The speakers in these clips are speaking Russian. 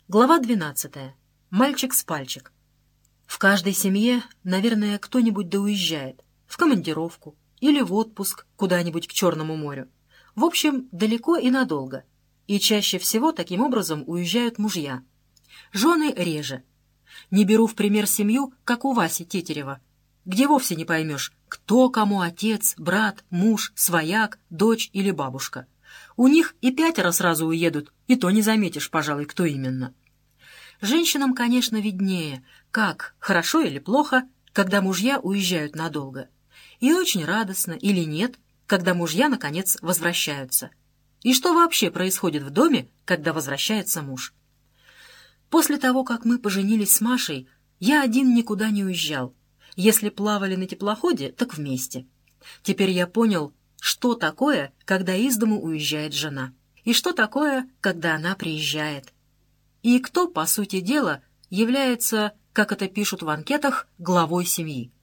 Глава 12. Мальчик с пальчик. В каждой семье, наверное, кто-нибудь да уезжает. В командировку или в отпуск куда-нибудь к Черному морю. В общем, далеко и надолго. И чаще всего таким образом уезжают мужья. Жены реже. Не беру в пример семью, как у Васи Тетерева, где вовсе не поймешь, кто кому отец, брат, муж, свояк, дочь или бабушка. У них и 5 сразу уедут, и то не заметишь, пожалуй, кто именно. Женщинам, конечно, виднее, как, хорошо или плохо, когда мужья уезжают надолго. И очень радостно или нет, когда мужья, наконец, возвращаются. И что вообще происходит в доме, когда возвращается муж. После того, как мы поженились с Машей, я один никуда не уезжал. Если плавали на теплоходе, так вместе. Теперь я понял, что такое, когда из дому уезжает жена, и что такое, когда она приезжает. И кто, по сути дела, является, как это пишут в анкетах, главой семьи.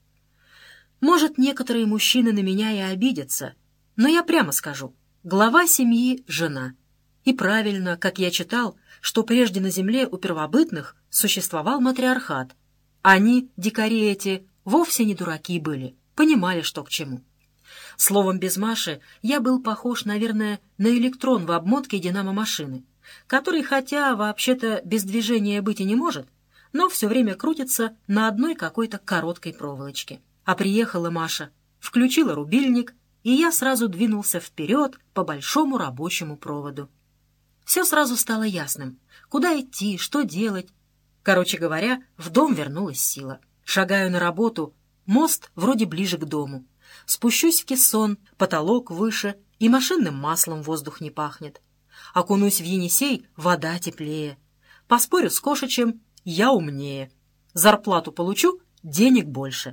Может, некоторые мужчины на меня и обидятся, но я прямо скажу, глава семьи — жена. И правильно, как я читал, что прежде на земле у первобытных существовал матриархат. Они, дикари эти, вовсе не дураки были, понимали, что к чему. Словом, без Маши я был похож, наверное, на электрон в обмотке динамо-машины, который, хотя вообще-то без движения быть и не может, но все время крутится на одной какой-то короткой проволочке. А приехала Маша, включила рубильник, и я сразу двинулся вперед по большому рабочему проводу. Все сразу стало ясным. Куда идти, что делать. Короче говоря, в дом вернулась сила. Шагаю на работу, мост вроде ближе к дому. Спущусь в кессон, потолок выше, и машинным маслом воздух не пахнет. Окунусь в Енисей, вода теплее. Поспорю с Кошичем, я умнее. Зарплату получу, денег больше.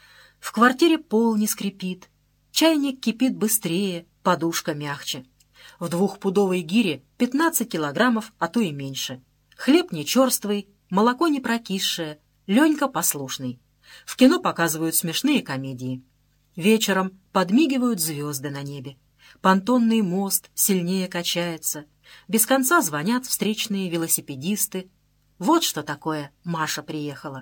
В квартире пол не скрипит. Чайник кипит быстрее, подушка мягче. В 2-пудовой гире 15 килограммов, а то и меньше. Хлеб не черствый, молоко не прокисшее, Ленька послушный. В кино показывают смешные комедии. Вечером подмигивают звезды на небе. Понтонный мост сильнее качается. Без конца звонят встречные велосипедисты. Вот что такое Маша приехала.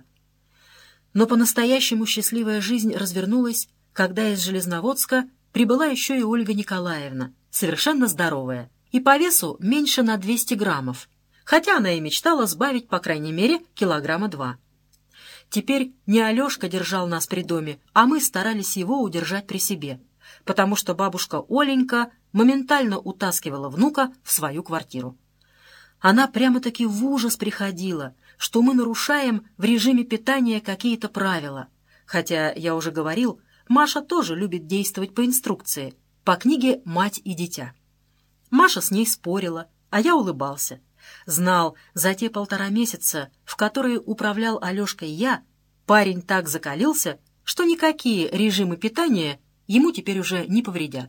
Но по-настоящему счастливая жизнь развернулась, когда из Железноводска прибыла еще и Ольга Николаевна, совершенно здоровая, и по весу меньше на 200 граммов, хотя она и мечтала сбавить, по крайней мере, 2 килограмма. Теперь не Алешка держал нас при доме, а мы старались его удержать при себе, потому что бабушка Оленька моментально утаскивала внука в свою квартиру. Она прямо-таки в ужас приходила, что мы нарушаем в режиме питания какие-то правила, хотя, я уже говорил, Маша тоже любит действовать по инструкции, по книге «Мать и дитя». Маша с ней спорила, а я улыбался. Знал, за те 1,5 месяца, в которые управлял Алешкой я, парень так закалился, что никакие режимы питания ему теперь уже не повредят.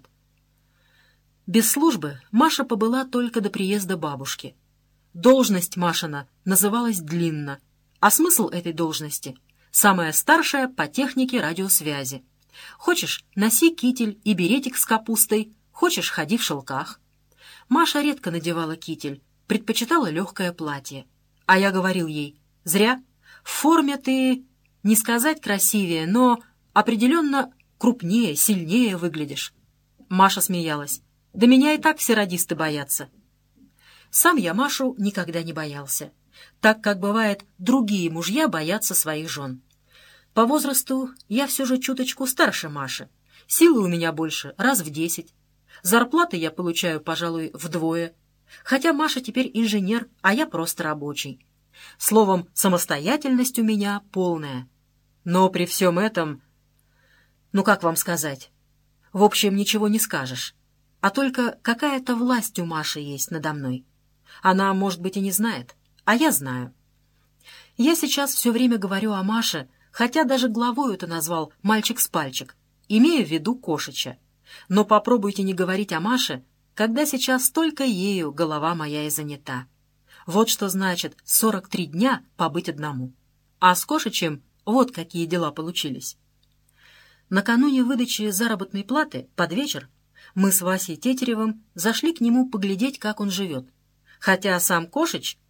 Без службы Маша побыла только до приезда бабушки. Должность Машина называлась длинно, а смысл этой должности — самая старшая по технике радиосвязи. Хочешь — носи китель и беретик с капустой, хочешь — ходи в шелках. Маша редко надевала китель, предпочитала легкое платье. А я говорил ей: зря, в форме ты, не сказать красивее, но определенно крупнее, сильнее выглядишь. Маша смеялась: да меня и так все радисты боятся. Сам я Машу никогда не боялся, так как, бывает, другие мужья боятся своих жен. По возрасту я все же чуточку старше Маши, силы у меня больше раз в 10, зарплаты я получаю, пожалуй, вдвое, хотя Маша теперь инженер, а я просто рабочий. Словом, самостоятельность у меня полная. Но при всем этом, ну как вам сказать, в общем, ничего не скажешь, а только какая-то власть у Маши есть надо мной. Она, может быть, и не знает, а я знаю. Я сейчас все время говорю о Маше, хотя даже главой это назвал «мальчик с пальчик», имея в виду Кошича. Но попробуйте не говорить о Маше, когда сейчас только ею голова моя и занята. Вот что значит 43 дня побыть одному. А с Кошичем вот какие дела получились. Накануне выдачи заработной платы, под вечер, мы с Васей Тетеревым зашли к нему поглядеть, как он живет. Хотя сам Кошич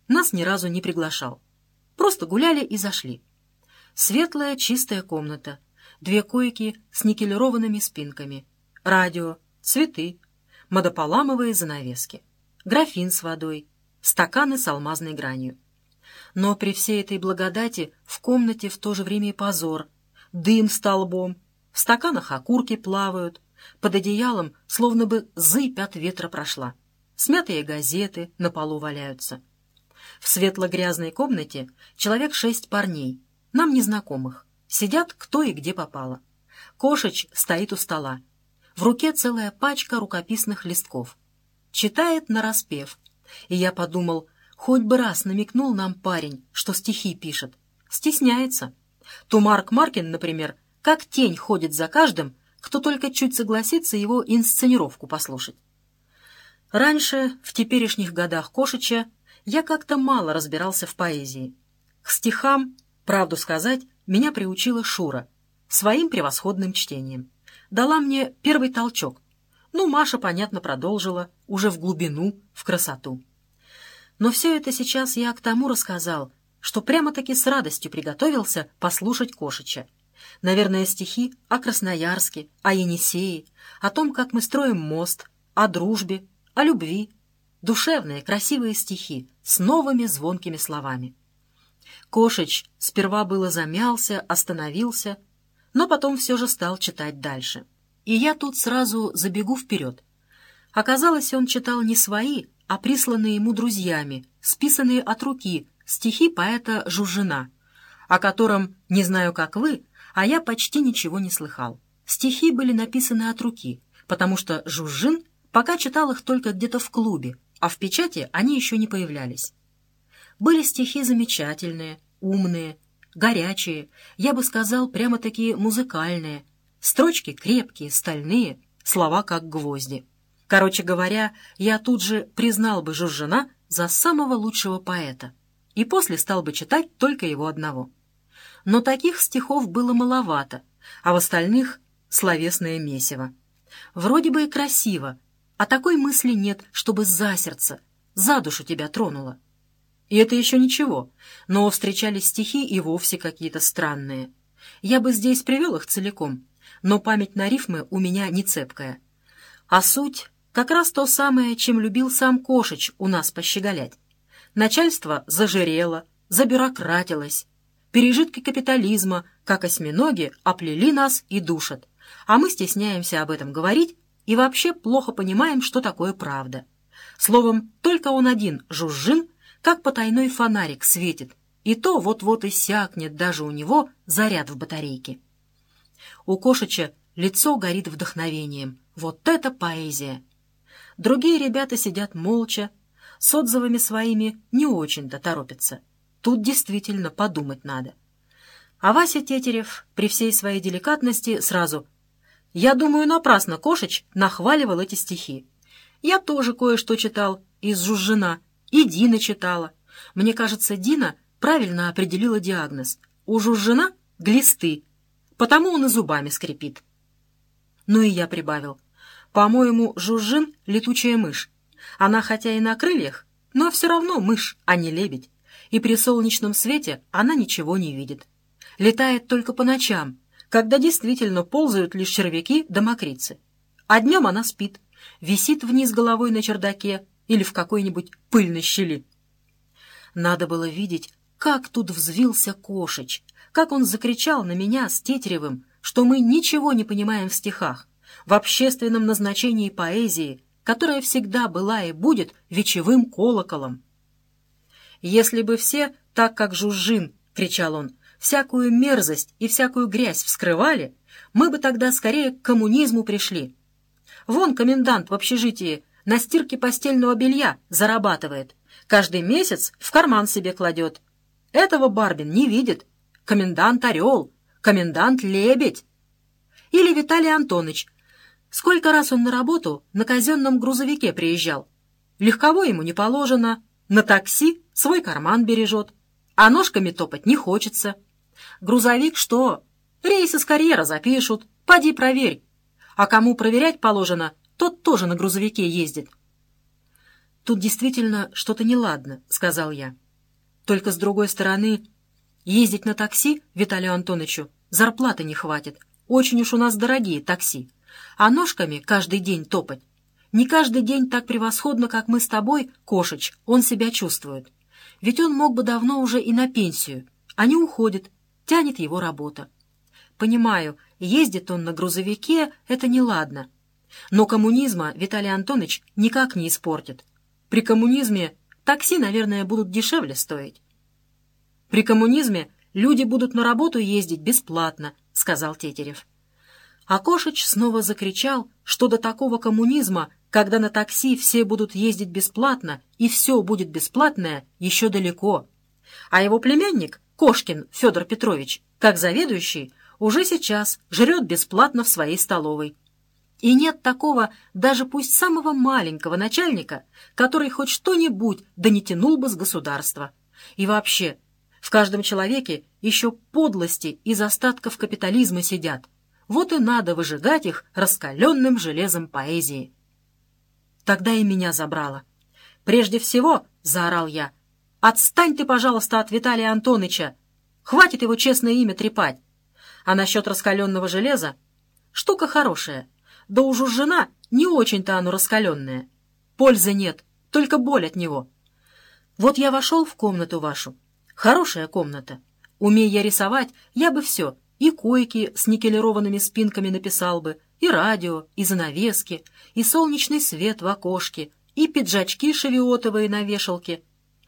нас ни разу не приглашал. Просто гуляли и зашли. Светлая чистая комната, 2 койки с никелированными спинками, радио, цветы, модополамовые занавески, графин с водой, стаканы с алмазной гранью. Но при всей этой благодати в комнате в то же время и позор, дым столбом, в стаканах окурки плавают, под одеялом словно бы зыбь от ветра прошла, смятые газеты на полу валяются. В светло-грязной комнате человек 6 парней, нам незнакомых, сидят кто и где попало. Кошич стоит у стола. В руке целая пачка рукописных листков. Читает нараспев. И я подумал, хоть бы раз намекнул нам парень, что стихи пишет. Стесняется. То Марк Маркин, например, как тень ходит за каждым, кто только чуть согласится его инсценировку послушать. Раньше, в теперешних годах Кошича, я как-то мало разбирался в поэзии. К стихам, правду сказать, меня приучила Шура своим превосходным чтением. Дала мне первый толчок. Ну, Маша, понятно, продолжила, уже в глубину, в красоту. Но все это сейчас я к тому рассказал, что прямо-таки с радостью приготовился послушать Кошича. Наверное, стихи о Красноярске, о Енисее, о том, как мы строим мост, о дружбе, о любви. Душевные, красивые стихи с новыми звонкими словами. Кошич сперва было замялся, остановился, но потом все же стал читать дальше. И я тут сразу забегу вперед. Оказалось, он читал не свои, а присланные ему друзьями, списанные от руки, стихи поэта Жужжина, о котором, не знаю, как вы, а я почти ничего не слыхал. Стихи были написаны от руки, потому что Жужжин пока читал их только где-то в клубе, а в печати они еще не появлялись. Были стихи замечательные, умные, горячие, я бы сказал, прямо-таки музыкальные, строчки крепкие, стальные, слова как гвозди. Короче говоря, я тут же признал бы Жужжина за самого лучшего поэта и после стал бы читать только его одного. Но таких стихов было маловато, а в остальных — словесное месиво. Вроде бы и красиво, а такой мысли нет, чтобы за сердце, за душу тебя тронуло. И это еще ничего, но встречались стихи и вовсе какие-то странные. Я бы здесь привел их целиком, но память на рифмы у меня не цепкая. А суть — как раз то самое, чем любил сам Кошич у нас пощеголять. Начальство зажирело, забюрократилось. Пережитки капитализма, как осьминоги, оплели нас и душат. А мы стесняемся об этом говорить и вообще плохо понимаем, что такое правда. Словом, только он один, Жужжин, как потайной фонарик светит, и то вот-вот иссякнет даже у него заряд в батарейке. У Кошича лицо горит вдохновением. Вот это поэзия! Другие ребята сидят молча, с отзывами своими не очень-то торопятся. Тут действительно подумать надо. А Вася Тетерев при всей своей деликатности сразу: «Я думаю, напрасно Кошич нахваливал эти стихи. Я тоже кое-что читал из Жужжина, и Дина читала. Мне кажется, Дина правильно определила диагноз. У Жужжина — глисты, потому он и зубами скрипит». Ну и я прибавил: «По-моему, Жужжин — летучая мышь. Она хотя и на крыльях, но все равно мышь, а не лебедь. И при солнечном свете она ничего не видит. Летает только по ночам, когда действительно ползают лишь червяки да мокрицы. А днем она спит, висит вниз головой на чердаке или в какой-нибудь пыльной щели». Надо было видеть, как тут взвился Кошич, как он закричал на меня с Тетеревым, что мы ничего не понимаем в стихах, в общественном назначении поэзии, которая всегда была и будет вечевым колоколом. «Если бы все, так как Жужжин, — кричал он, — всякую мерзость и всякую грязь вскрывали, мы бы тогда скорее к коммунизму пришли. Вон комендант в общежитии на стирке постельного белья зарабатывает, каждый месяц в карман себе кладет. Этого Барбин не видит. Комендант Орел, комендант Лебедь. Или Виталий Антонович. Сколько раз он на работу на казенном грузовике приезжал. Легковой ему не положено, на такси свой карман бережет, а ножками топать не хочется. Грузовик что? Рейсы с карьера запишут, поди проверь. А кому проверять положено, тот тоже на грузовике ездит». «Тут действительно что-то неладно», — сказал я. Только с другой стороны, ездить на такси Виталию Антоновичу зарплаты не хватит. Очень уж у нас дорогие такси. А ножками каждый день топать. Не каждый день так превосходно, как мы с тобой, Кошич, он себя чувствует. Ведь он мог бы давно уже и на пенсию, а не уходит, тянет его работа. Понимаю, ездит он на грузовике, это неладно. Но коммунизма Виталий Антонович никак не испортит. При коммунизме такси, наверное, будут дешевле стоить. При коммунизме люди будут на работу ездить бесплатно, сказал Тетерев. А Кошич снова закричал, что до такого коммунизма, когда на такси все будут ездить бесплатно и все будет бесплатное, еще далеко. А его племянник, Кошкин Федор Петрович, как заведующий, уже сейчас жрет бесплатно в своей столовой. И нет такого, даже пусть самого маленького начальника, который хоть что-нибудь да не тянул бы с государства. И вообще, в каждом человеке еще подлости из остатков капитализма сидят. Вот и надо выжигать их раскаленным железом поэзии. Тогда и меня забрало. «Прежде всего, — заорал я, — отстань ты, пожалуйста, от Виталия Антоныча. Хватит его честное имя трепать. А насчет раскаленного железа? Штука хорошая. Да уж жена не очень-то оно раскаленное. Пользы нет, только боль от него. Вот я вошел в комнату вашу. Хорошая комната. Умея я рисовать, я бы все, и койки с никелированными спинками написал бы, и радио, и занавески, и солнечный свет в окошке, и пиджачки шевиотовые на вешалке.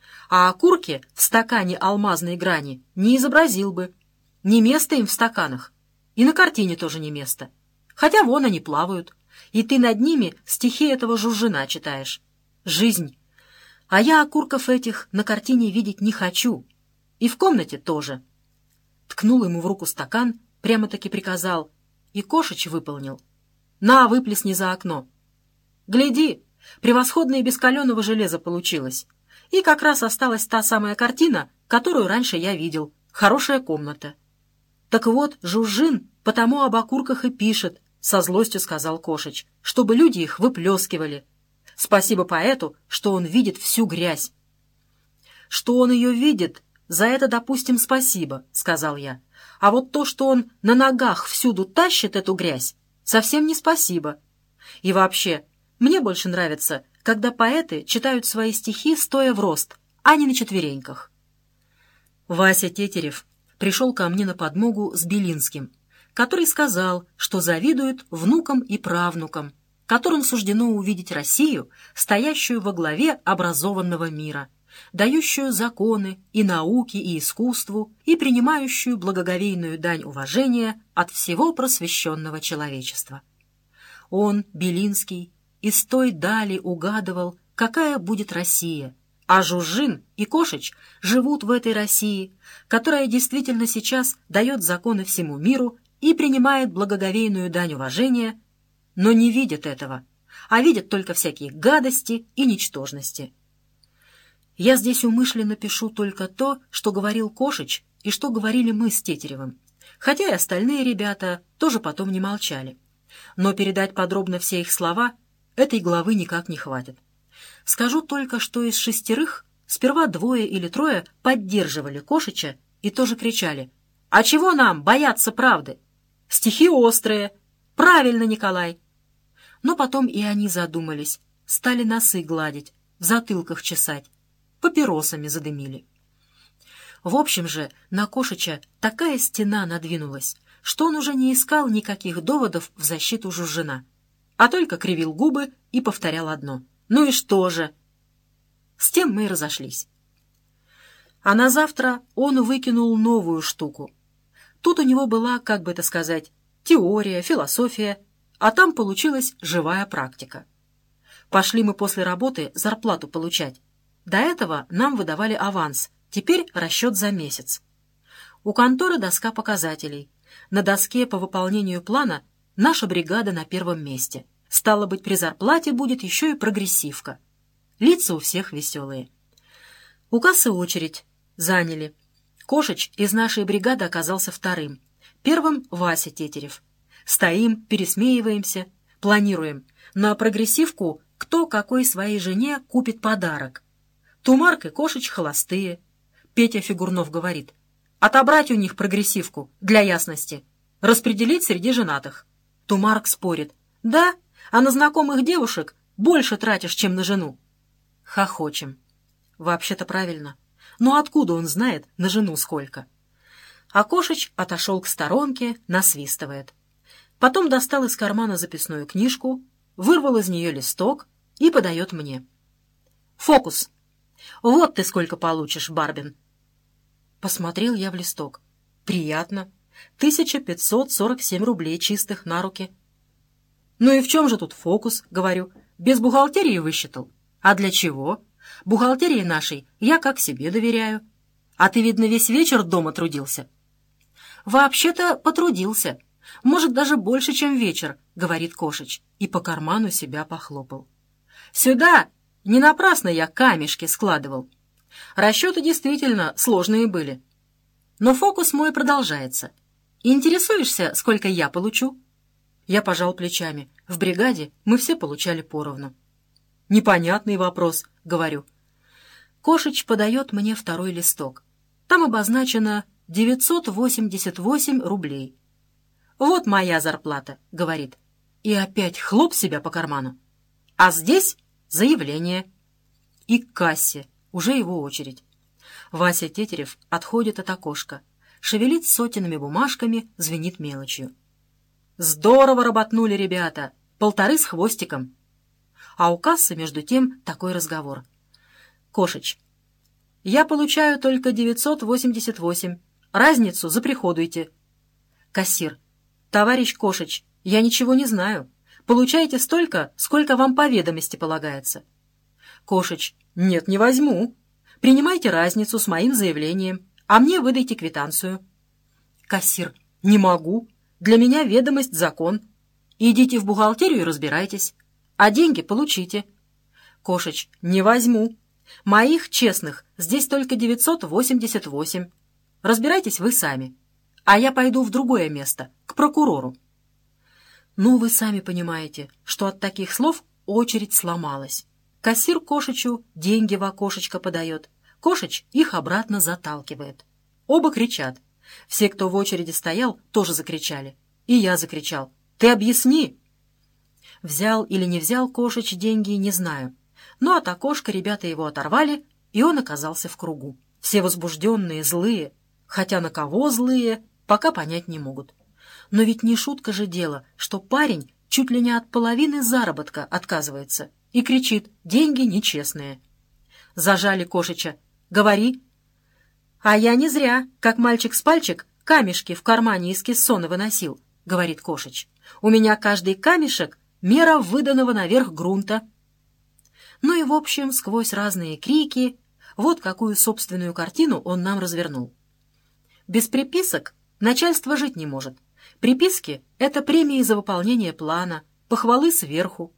А окурки в стакане алмазной грани не изобразил бы. Не место им в стаканах. И на картине тоже не место. Хотя вон они плавают. И ты над ними стихи этого Жужжина читаешь. Жизнь. А я окурков этих на картине видеть не хочу. И в комнате тоже. Ткнул ему в руку стакан, прямо-таки приказал. И Кошич выполнил. На, выплесни за окно. Гляди, превосходно и без каленого железа получилось. И как раз осталась та самая картина, которую раньше я видел. Хорошая комната. Так вот, Жужжин потому об окурках и пишет, со злостью сказал Кошич, чтобы люди их выплескивали. Спасибо поэту, что он видит всю грязь. Что он ее видит, за это, допустим, спасибо, сказал я. А вот то, что он на ногах всюду тащит эту грязь, совсем не спасибо. И вообще, мне больше нравится, когда поэты читают свои стихи стоя в рост, а не на четвереньках. Вася Тетерев пришел ко мне на подмогу с Белинским, который сказал, что завидует внукам и правнукам, которым суждено увидеть Россию, стоящую во главе образованного мира, дающую законы и науке, и искусству, и принимающую благоговейную дань уважения от всего просвещенного человечества. Он, Белинский, из той дали угадывал, какая будет Россия, а Жужжин и Кошич живут в этой России, которая действительно сейчас дает законы всему миру и принимает благоговейную дань уважения, но не видят этого, а видят только всякие гадости и ничтожности. Я здесь умышленно пишу только то, что говорил Кошич и что говорили мы с Тетеревым, хотя и остальные ребята тоже потом не молчали. Но передать подробно все их слова этой главы никак не хватит. Скажу только, что из 6 сперва 2 или 3 поддерживали Кошича и тоже кричали: «А чего нам бояться правды? Стихи острые! Правильно, Николай!» Но потом и они задумались, стали носы гладить, в затылках чесать, папиросами задымили. В общем же, на Кошича такая стена надвинулась, что он уже не искал никаких доводов в защиту Жужжина, а только кривил губы и повторял одно: «Ну и что же?» С тем мы и разошлись. А на завтра он выкинул новую штуку. Тут у него была, как бы это сказать, теория, философия, а там получилась живая практика. Пошли мы после работы зарплату получать. До этого нам выдавали аванс, теперь расчет за месяц. У конторы доска показателей. На доске по выполнению плана наша бригада на первом месте. Стало быть, при зарплате будет еще и прогрессивка. Лица у всех веселые. У кассы очередь. Заняли. Кошич из нашей бригады оказался вторым. Первым Вася Тетерев. Стоим, пересмеиваемся, планируем. На прогрессивку кто какой своей жене купит подарок. Тумарк и Кошич холостые. Петя Фигурнов говорит: отобрать у них прогрессивку, для ясности, распределить среди женатых. Тумарк спорит: да, а на знакомых девушек больше тратишь, чем на жену. Хохочем. Вообще-то правильно. Но откуда он знает, на жену сколько? А Кошич отошел к сторонке, насвистывает. Потом достал из кармана записную книжку, вырвал из нее листок и подает мне. «Фокус! Вот ты сколько получишь, Барбин!» Посмотрел я в листок. Приятно. 1547 рублей чистых на руки. «Ну и в чем же тут фокус?» — говорю. «Без бухгалтерии высчитал. А для чего? Бухгалтерии нашей я как себе доверяю. А ты, видно, весь вечер дома трудился». «Вообще-то потрудился. Может, даже больше, чем вечер», — говорит Кошич, и по карману себя похлопал. «Сюда! Не напрасно я камешки складывал. Расчеты действительно сложные были. Но фокус мой продолжается. Интересуешься, сколько я получу?» Я пожал плечами. В бригаде мы все получали поровну. «Непонятный вопрос», — говорю. Кошич подает мне второй листок. Там обозначено 988 рублей. «Вот моя зарплата», — говорит. И опять хлоп себя по карману. А здесь заявление. И к кассе. Уже его очередь. Вася Тетерев отходит от окошка. Шевелит сотенными бумажками, звенит мелочью. «Здорово работнули ребята! 1,5 с хвостиком!» А у кассы, между тем, такой разговор. «Кошич, я получаю только 988. Разницу заприходуйте». Кассир. «Товарищ Кошич, я ничего не знаю. Получаете столько, сколько вам по ведомости полагается». Кошич. «Нет, не возьму. Принимайте разницу с моим заявлением, а мне выдайте квитанцию». Кассир. «Не могу. Для меня ведомость — закон. Идите в бухгалтерию и разбирайтесь. А деньги получите». Кошич. «Не возьму. Моих честных здесь только 988. Разбирайтесь вы сами. А я пойду в другое место, к прокурору». Ну, вы сами понимаете, что от таких слов очередь сломалась. Кассир Кошичу деньги в окошечко подает. Кошич их обратно заталкивает. Оба кричат. Все, кто в очереди стоял, тоже закричали. И я закричал: «Ты объясни!» Взял или не взял Кошич деньги, не знаю. Но от окошка ребята его оторвали, и он оказался в кругу. Все возбужденные, злые. Хотя на кого злые, пока понять не могут. Но ведь не шутка же дело, что парень чуть ли не от половины заработка отказывается и кричит: «Деньги нечестные». Зажали Кошича. «Говори». «А я не зря, как мальчик с пальчик, камешки в кармане из кессона выносил», — говорит Кошич. «У меня каждый камешек — мера выданного наверх грунта». Ну и, в общем, сквозь разные крики, вот какую собственную картину он нам развернул. Без приписок начальство жить не может. Приписки — это премии за выполнение плана, похвалы сверху.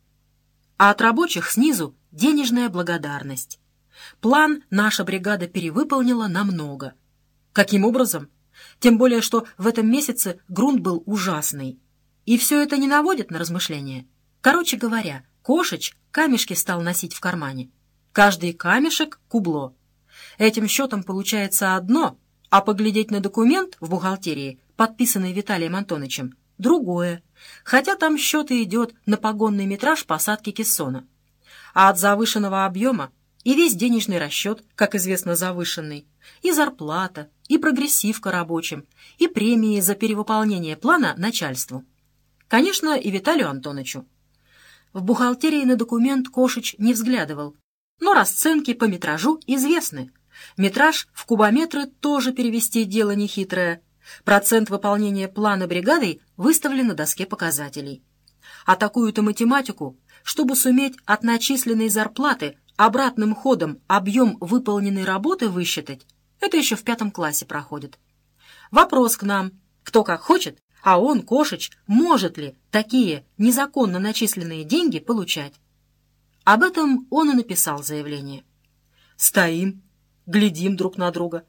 А от рабочих снизу денежная благодарность. План наша бригада перевыполнила намного. Каким образом? Тем более, что в этом месяце грунт был ужасный. И все это не наводит на размышления. Короче говоря, Кошич камешки стал носить в кармане. Каждый камешек — кубло. Этим счетом получается одно, а поглядеть на документ в бухгалтерии, подписанный Виталием Антоновичем, другое, хотя там счет и идет на погонный метраж посадки кессона. А от завышенного объема и весь денежный расчет, как известно, завышенный, и зарплата, и прогрессивка рабочим, и премии за перевыполнение плана начальству. Конечно, и Виталию Антоновичу. В бухгалтерии на документ Кошич не взглядывал, но расценки по метражу известны. Метраж в кубометры тоже перевести дело нехитрое. Процент выполнения плана бригадой выставлен на доске показателей. А такую-то математику, чтобы суметь от начисленной зарплаты обратным ходом объем выполненной работы высчитать, это еще в 5 классе проходит. Вопрос к нам: кто как хочет, а он, Кошич, может ли такие незаконно начисленные деньги получать? Об этом он и написал заявление. Стоим, глядим друг на друга.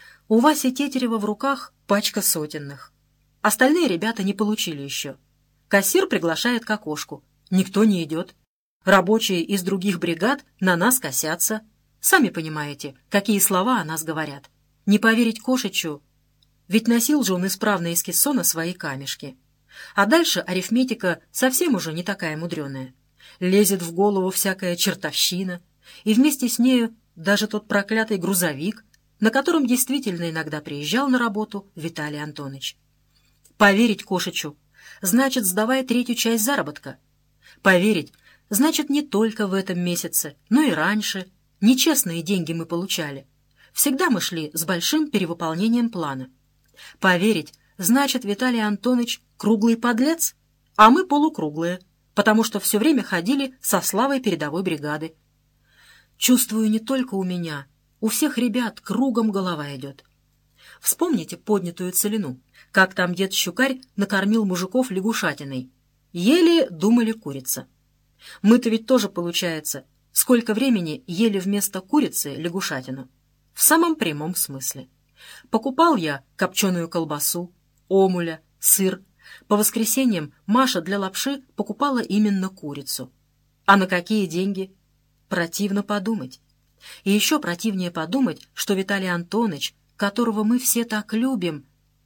У Васи Тетерева в руках пачка сотенных. Остальные ребята не получили еще. Кассир приглашает к окошку. Никто не идет. Рабочие из других бригад на нас косятся. Сами понимаете, какие слова о нас говорят. Не поверить Кошичу, ведь носил же он исправно из кессона свои камешки. А дальше арифметика совсем уже не такая мудреная. Лезет в голову всякая чертовщина, и вместе с нею даже тот проклятый грузовик, на котором действительно иногда приезжал на работу Виталий Антонович. Поверить Кошичу значит, сдавая третью часть заработка. Поверить значит не только в этом месяце, но и раньше. Нечестные деньги мы получали. Всегда мы шли с большим перевыполнением плана. Поверить значит, Виталий Антонович круглый подлец, а мы полукруглые, потому что все время ходили со славой передовой бригады. Чувствую, не только у меня, у всех ребят кругом голова идет. Вспомните поднятую целину, как там дед Щукарь накормил мужиков лягушатиной. Ели, думали, курица. Мы-то ведь тоже, получается, сколько времени ели вместо курицы лягушатину. В самом прямом смысле. Покупал я копченую колбасу, омуля, сыр. По воскресеньям Маша для лапши покупала именно курицу. А на какие деньги? Противно подумать. И еще противнее подумать, что Виталий Антонович, которого мы все так любим...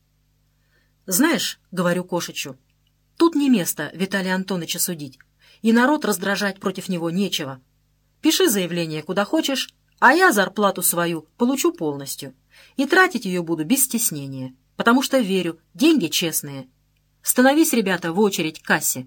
«Знаешь, — говорю Кошичу, — тут не место Виталия Антоновича судить, и народ раздражать против него нечего. Пиши заявление куда хочешь, а я зарплату свою получу полностью, и тратить ее буду без стеснения, потому что верю, деньги честные. Становись, ребята, в очередь к кассе».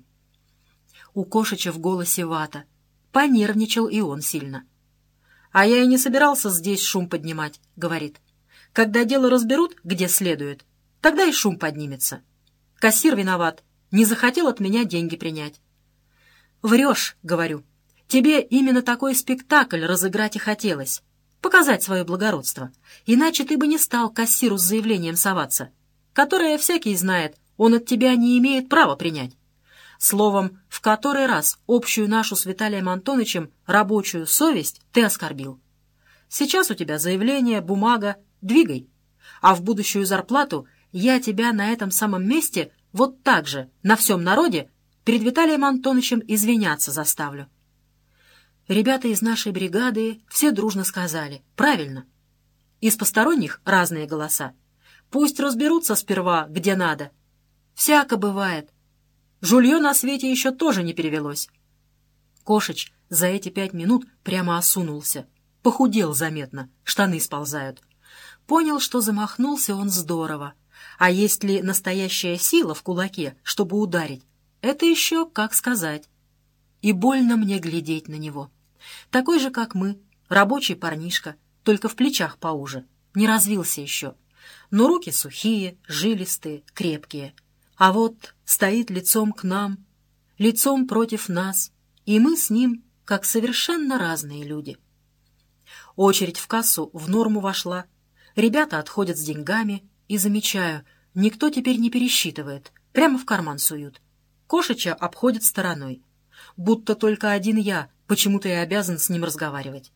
У Кошича в голосе вата. Понервничал и он сильно. «А я и не собирался здесь шум поднимать», — говорит. «Когда дело разберут, где следует, тогда и шум поднимется. Кассир виноват, не захотел от меня деньги принять». «Врешь», — говорю. «Тебе именно такой спектакль разыграть и хотелось, показать свое благородство. Иначе ты бы не стал к кассиру с заявлением соваться, которое всякий знает, он от тебя не имеет права принять. Словом, в который раз общую нашу с Виталием Антоновичем рабочую совесть ты оскорбил. Сейчас у тебя заявление, бумага, двигай. А в будущую зарплату я тебя на этом самом месте вот так же, на всем народе, перед Виталием Антоновичем извиняться заставлю». Ребята из нашей бригады все дружно сказали: «Правильно». Из посторонних разные голоса. Пусть разберутся сперва, где надо. Всяко бывает. Жулье на свете еще тоже не перевелось. Кошич за эти 5 минут прямо осунулся. Похудел заметно, штаны сползают. Понял, что замахнулся он здорово. А есть ли настоящая сила в кулаке, чтобы ударить? Это еще как сказать. И больно мне глядеть на него. Такой же, как мы, рабочий парнишка, только в плечах поуже. Не развился еще. Но руки сухие, жилистые, крепкие. А вот стоит лицом к нам, лицом против нас, и мы с ним, как совершенно разные люди. Очередь в кассу в норму вошла. Ребята отходят с деньгами, и замечаю, никто теперь не пересчитывает, прямо в карман суют. Кошича обходят стороной. Будто только один я почему-то и обязан с ним разговаривать.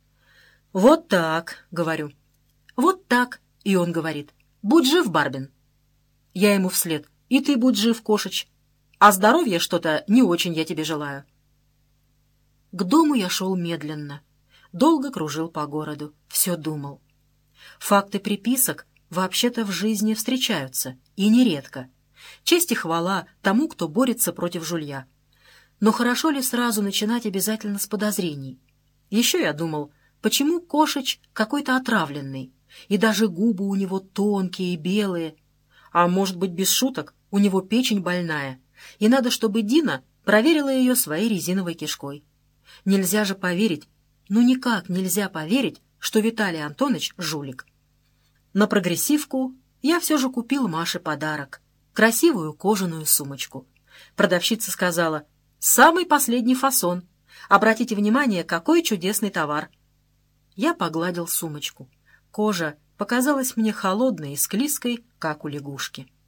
«Вот так», — говорю. «Вот так», — и он говорит. «Будь жив, Барбин». Я ему вслед. «И ты будь жив, Кошич. А здоровья что-то не очень я тебе желаю». К дому я шел медленно. Долго кружил по городу, все думал. Факты приписок вообще-то в жизни встречаются, и нередко. Честь и хвала тому, кто борется против жулья. Но хорошо ли сразу начинать обязательно с подозрений? Еще я думал, почему Кошич какой-то отравленный, и даже губы у него тонкие и белые. А может быть, без шуток, у него печень больная, и надо, чтобы Дина проверила ее своей резиновой кишкой. Нельзя же поверить, ну никак нельзя поверить, что Виталий Антонович жулик. На прогрессивку я все же купил Маше подарок — красивую кожаную сумочку. Продавщица сказала: «Самый последний фасон. Обратите внимание, какой чудесный товар». Я погладил сумочку. Кожа показалась мне холодной и склизкой, как у лягушки.